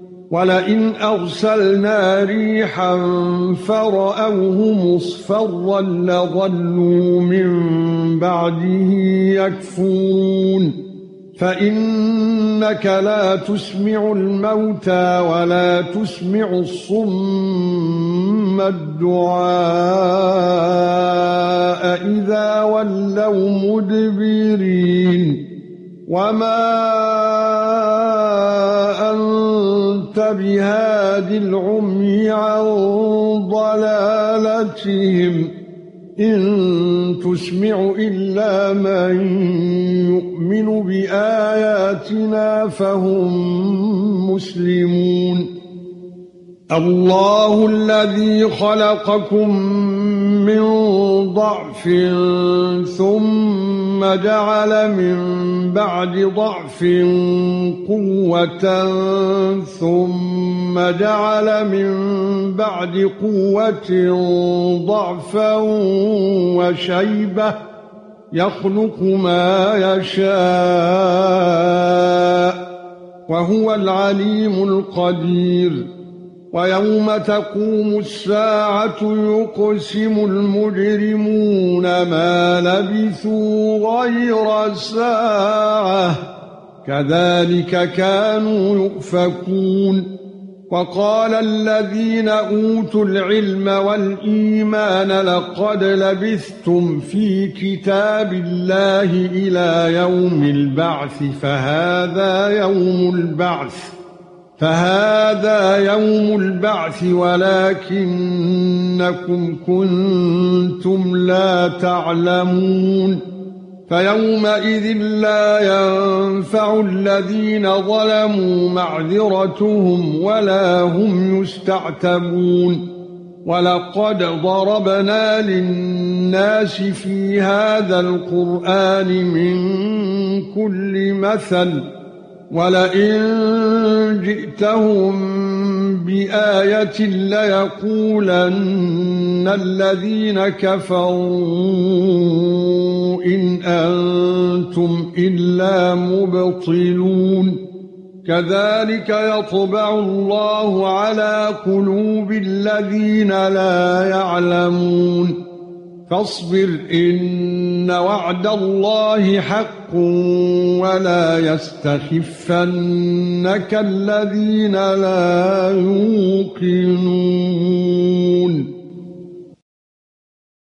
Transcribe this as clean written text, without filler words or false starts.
وَلَئِنْ أَرْسَلْنَا رِيحًا فَرَأَوْهُ مُصْفَرًّا لَظَلُّوا مِنْ بَعْدِهِ يَكْفُرُونَ فَإِنَّكَ لَا تُسْمِعُ الْمَوْتَى وَلَا تُسْمِعُ الصُّمَّ الدُّعَاءَ إِذَا وَلَّوْا مُدْبِرِينَ وَمَا أَنْتَ بِهَادِ الْعُمْيِ عَنْ ضَلَالَتِهِمْ إِن تُسْمِعُ إِلَّا مَن يُؤْمِنُ بِآيَاتِنَا فَهُم مُسْلِمُونَ اللَّهُ الَّذِي خَلَقَكُم مِّن ضَعْفٍ ثُمَّ جَعَلَ مِن بَعْدِ ضَعْفٍ قُوَّةً ثُمَّ جَعَلَ مِن بَعْدِ قُوَّةٍ ضَعْفًا وَشَيْبَةً يَخْلُقُ مَا يَشَاءُ وَهُوَ الْعَلِيمُ الْقَدِيرُ وَيَوْمَ تَقُومُ السَّاعَةُ يُقْسِمُ الْمُجْرِمُونَ مَا لَبِثُوا غَيْرَ سَاعَةٍ كَذَلِكَ كَانُوا يُؤْفَكُونَ وَقَالَ الَّذِينَ أُوتُوا الْعِلْمَ وَالْإِيمَانَ لَقَدْ لَبِثْتُمْ فِي كِتَابِ اللَّهِ إِلَى يَوْمِ الْبَعْثِ فهذا يوم البعث ولكنكم كنتم لا تعلمون فيومئذ لا ينفع الذين ظلموا معذرتهم ولا هم يستعتبون ولقد ضربنا للناس في هذا القرآن من كل مثل وَلَئِن جِئْتَهُم بِآيَةٍ لَّيَقُولَنَّ الَّذِينَ كَفَرُوا إِنْ أَنتُمْ إِلَّا مُبْطِلُونَ كَذَلِكَ يَطْبَعُ اللَّهُ عَلَى قُلُوبِ الَّذِينَ لَا يَعْلَمُونَ فاصبر إن وعد الله حق ولا يستخفنك الذين لا يوقنون